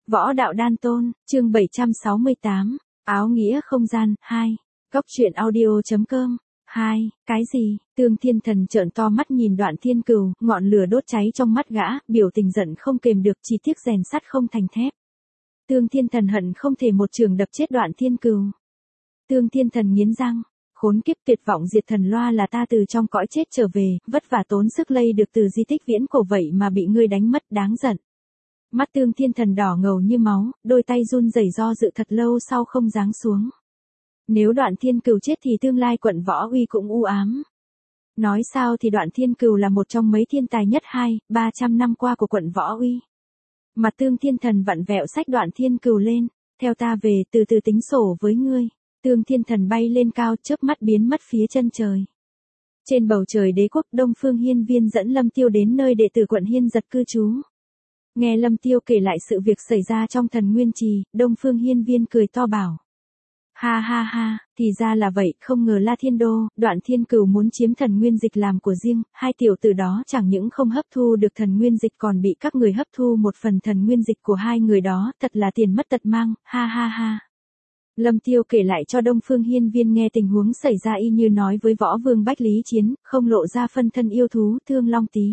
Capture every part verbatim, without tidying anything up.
Võ đạo đan tôn, chương bảy trăm sáu mươi tám, áo nghĩa không gian, hai. Góc truyện audio.com, hai. Cái gì? Tương Thiên Thần trợn to mắt nhìn Đoạn Thiên Cừu, ngọn lửa đốt cháy trong mắt gã, biểu tình giận không kềm được, chỉ tiếc rèn sắt không thành thép. Tương Thiên Thần hận không thể một trường đập chết Đoạn Thiên Cừu. Tương Thiên Thần nghiến răng, khốn kiếp, tuyệt vọng diệt thần loa là ta từ trong cõi chết trở về, vất vả tốn sức lây được từ di tích viễn cổ vậy mà bị ngươi đánh mất, đáng giận. Mắt Tương Thiên Thần đỏ ngầu như máu, đôi tay run rẩy do dự thật lâu sau không giáng xuống. Nếu Đoạn Thiên Cừu chết thì tương lai quận Võ Uy cũng u ám. Nói sao thì Đoạn Thiên Cừu là một trong mấy thiên tài nhất hai, ba trăm năm qua của quận Võ Uy. Mặt Tương Thiên Thần vặn vẹo xách Đoạn Thiên Cừu lên, theo ta về, từ từ tính sổ với ngươi. Tương Thiên Thần bay lên cao, chớp mắt biến mất phía chân trời. Trên bầu trời đế quốc, Đông Phương Hiên Viên dẫn Lâm Tiêu đến nơi đệ tử quận Hiên Giật cư trú. Nghe Lâm Tiêu kể lại sự việc xảy ra trong Thần Nguyên Trì, Đông Phương Hiên Viên cười to bảo. Ha ha ha, thì ra là vậy, không ngờ La Thiên Đô, Đoạn Thiên Cừu muốn chiếm Thần Nguyên Dịch làm của riêng, hai tiểu tử đó chẳng những không hấp thu được Thần Nguyên Dịch còn bị các người hấp thu một phần Thần Nguyên Dịch của hai người đó, thật là tiền mất tật mang, ha ha ha. Lâm Tiêu kể lại cho Đông Phương Hiên Viên nghe tình huống xảy ra y như nói với Võ Vương Bách Lý Chiến, không lộ ra phân thân yêu thú Thương Long Tý.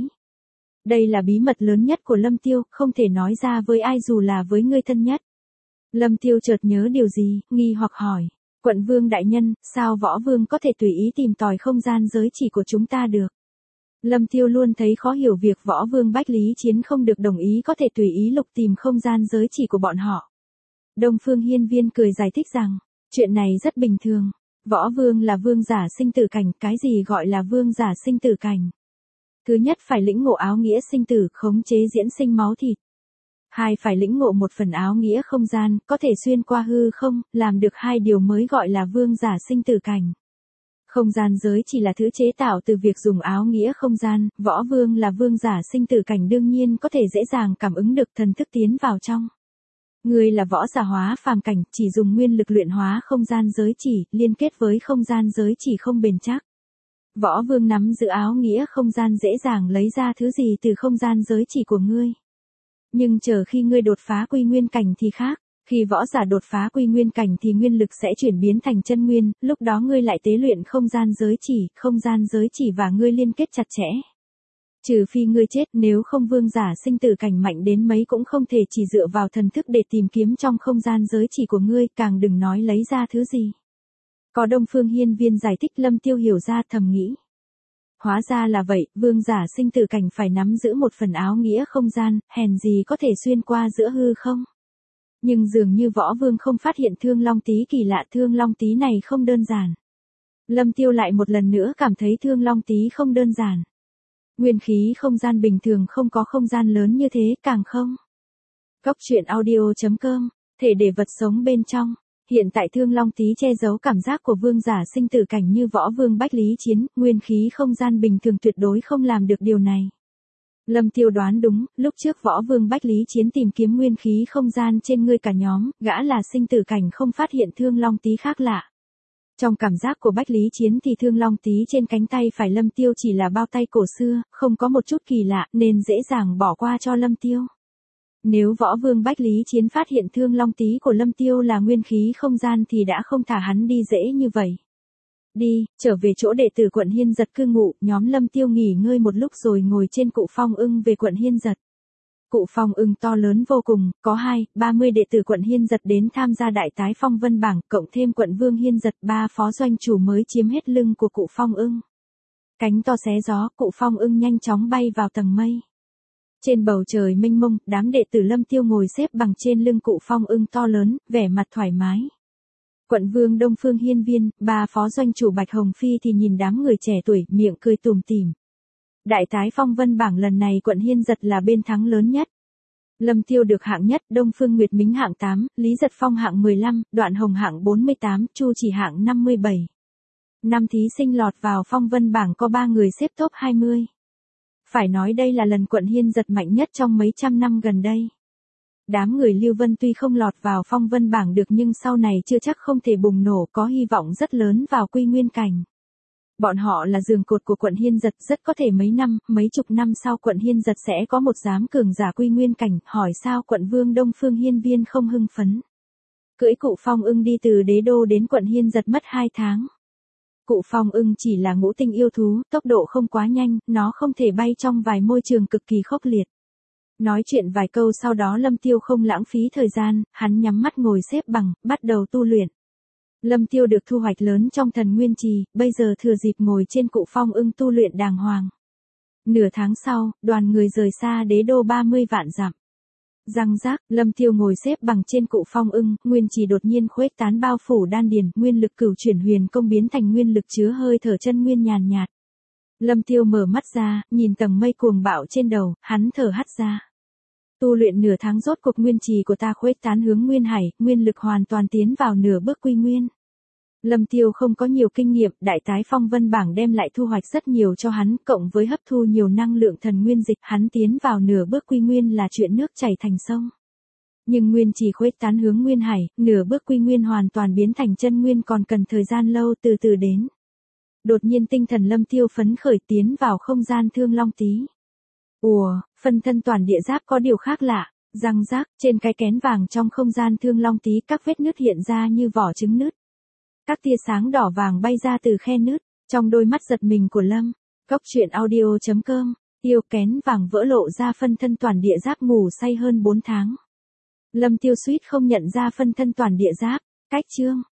Đây là bí mật lớn nhất của Lâm Tiêu, không thể nói ra với ai dù là với người thân nhất. Lâm Tiêu chợt nhớ điều gì, nghi hoặc hỏi. Quận Vương đại nhân, sao Võ Vương có thể tùy ý tìm tòi không gian giới chỉ của chúng ta được? Lâm Tiêu luôn thấy khó hiểu việc Võ Vương Bách Lý Chiến không được đồng ý có thể tùy ý lục tìm không gian giới chỉ của bọn họ. Đông Phương Hiên Viên cười giải thích rằng, chuyện này rất bình thường. Võ Vương là vương giả sinh tử cảnh, cái gì gọi là vương giả sinh tử cảnh? Thứ nhất phải lĩnh ngộ áo nghĩa sinh tử, khống chế diễn sinh máu thịt. Hai phải lĩnh ngộ một phần áo nghĩa không gian, có thể xuyên qua hư không, làm được hai điều mới gọi là vương giả sinh tử cảnh. Không gian giới chỉ là thứ chế tạo từ việc dùng áo nghĩa không gian, Võ Vương là vương giả sinh tử cảnh đương nhiên có thể dễ dàng cảm ứng được thần thức tiến vào trong. Người là võ giả hóa phàm cảnh, chỉ dùng nguyên lực luyện hóa không gian giới chỉ, liên kết với không gian giới chỉ không bền chắc. Võ Vương nắm giữ áo nghĩa không gian dễ dàng lấy ra thứ gì từ không gian giới chỉ của ngươi. Nhưng chờ khi ngươi đột phá quy nguyên cảnh thì khác, khi võ giả đột phá quy nguyên cảnh thì nguyên lực sẽ chuyển biến thành chân nguyên, lúc đó ngươi lại tế luyện không gian giới chỉ, không gian giới chỉ và ngươi liên kết chặt chẽ. Trừ phi ngươi chết, nếu không vương giả sinh tử cảnh mạnh đến mấy cũng không thể chỉ dựa vào thần thức để tìm kiếm trong không gian giới chỉ của ngươi, càng đừng nói lấy ra thứ gì. Có Đông Phương Hiên Viên giải thích, Lâm Tiêu hiểu ra thầm nghĩ. Hóa ra là vậy, vương giả sinh tử cảnh phải nắm giữ một phần áo nghĩa không gian, hèn gì có thể xuyên qua giữa hư không. Nhưng dường như Võ Vương không phát hiện Thương Long Tý kỳ lạ, Thương Long Tý này không đơn giản. Lâm Tiêu lại một lần nữa cảm thấy Thương Long Tý không đơn giản. Nguyên khí không gian bình thường không có không gian lớn như thế, càng không. Góc truyện audio.com, thể để vật sống bên trong. Hiện tại Thương Long Tý che giấu cảm giác của vương giả sinh tử cảnh như Võ Vương Bách Lý Chiến, nguyên khí không gian bình thường tuyệt đối không làm được điều này. Lâm Tiêu đoán đúng, lúc trước Võ Vương Bách Lý Chiến tìm kiếm nguyên khí không gian trên ngươi cả nhóm, gã là sinh tử cảnh không phát hiện Thương Long Tý khác lạ. Trong cảm giác của Bách Lý Chiến thì Thương Long Tý trên cánh tay phải Lâm Tiêu chỉ là bao tay cổ xưa, không có một chút kỳ lạ nên dễ dàng bỏ qua cho Lâm Tiêu. Nếu Võ Vương Bách Lý Chiến phát hiện Thương Long Tý của Lâm Tiêu là nguyên khí không gian thì đã không thả hắn đi dễ như vậy. Đi, trở về chỗ đệ tử quận Hiên Giật cư ngụ, nhóm Lâm Tiêu nghỉ ngơi một lúc rồi ngồi trên cụ phong ưng về quận Hiên Giật. Cụ phong ưng to lớn vô cùng, có hai, ba mươi đệ tử quận Hiên Giật đến tham gia đại tái phong vân bảng, cộng thêm quận Vương Hiên Giật, ba phó doanh chủ mới chiếm hết lưng của cụ phong ưng. Cánh to xé gió, cụ phong ưng nhanh chóng bay vào tầng mây. Trên bầu trời mênh mông, đám đệ tử Lâm Tiêu ngồi xếp bằng trên lưng cụ phong ưng to lớn, vẻ mặt thoải mái. Quận Vương Đông Phương Hiên Viên, ba phó doanh chủ Bạch Hồng Phi thì nhìn đám người trẻ tuổi, miệng cười tủm tỉm. Đại tái phong vân bảng lần này quận Hiên Giật là bên thắng lớn nhất. Lâm Tiêu được hạng nhất, Đông Phương Nguyệt Mính hạng tám, Lý Giật Phong hạng mười lăm, Đoạn Hồng hạng bốn mươi tám, Chu Chỉ hạng năm mươi bảy. Năm thí sinh lọt vào phong vân bảng có ba người xếp top hai mươi. Phải nói đây là lần quận Hiên Giật mạnh nhất trong mấy trăm năm gần đây. Đám người Lưu Vân tuy không lọt vào phong vân bảng được nhưng sau này chưa chắc không thể bùng nổ, có hy vọng rất lớn vào quy nguyên cảnh. Bọn họ là giường cột của quận Hiên Giật, rất có thể mấy năm, mấy chục năm sau quận Hiên Giật sẽ có một giám cường giả quy nguyên cảnh, hỏi sao quận Vương Đông Phương Hiên Viên không hưng phấn. Cưỡi Cụ Phong Ưng đi từ đế đô đến quận Hiên Giật mất hai tháng. Cụ Phong Ưng chỉ là ngũ tinh yêu thú, tốc độ không quá nhanh, nó không thể bay trong vài môi trường cực kỳ khốc liệt. Nói chuyện vài câu sau đó Lâm Tiêu không lãng phí thời gian, hắn nhắm mắt ngồi xếp bằng, bắt đầu tu luyện. Lâm Tiêu được thu hoạch lớn trong thần nguyên trì, bây giờ thừa dịp ngồi trên Cụ Phong Ưng tu luyện đàng hoàng. Nửa tháng sau, đoàn người rời xa đế đô ba mươi vạn dặm. Răng rác, Lâm Tiêu ngồi xếp bằng trên Cụ Phong Ưng, nguyên trì đột nhiên khuếch tán bao phủ đan điền, nguyên lực cửu chuyển huyền công biến thành nguyên lực chứa hơi thở chân nguyên nhàn nhạt. Lâm Tiêu mở mắt ra, nhìn tầng mây cuồng bạo trên đầu, hắn thở hắt ra. Tu luyện nửa tháng rốt cuộc nguyên trì của ta khuếch tán hướng nguyên hải, nguyên lực hoàn toàn tiến vào nửa bước quy nguyên. Lâm Tiêu không có nhiều kinh nghiệm, đại tái phong vân bảng đem lại thu hoạch rất nhiều cho hắn, cộng với hấp thu nhiều năng lượng thần nguyên dịch, hắn tiến vào nửa bước quy nguyên là chuyện nước chảy thành sông. Nhưng nguyên trì khuếch tán hướng nguyên hải, nửa bước quy nguyên hoàn toàn biến thành chân nguyên còn cần thời gian lâu từ từ đến. Đột nhiên tinh thần Lâm Tiêu phấn khởi tiến vào không gian thương long tí. Ùa, phân thân toàn địa giáp có điều khác lạ, răng rác, trên cái kén vàng trong không gian thương long tí các vết nứt hiện ra như vỏ trứng nứt. Các tia sáng đỏ vàng bay ra từ khe nứt, trong đôi mắt giật mình của Lâm. Cốc truyện audio chấm com, yêu kén vàng vỡ lộ ra phân thân toàn địa giáp ngủ say hơn bốn tháng. Lâm Tiêu suýt không nhận ra phân thân toàn địa giáp, cách chương.